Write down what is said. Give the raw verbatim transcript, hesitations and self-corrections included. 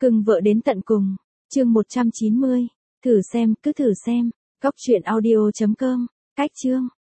Cưng vợ đến tận cùng. Chương một trăm chín mươi. Thử xem, cứ thử xem. Góc truyện audio chấm com. Cách chương.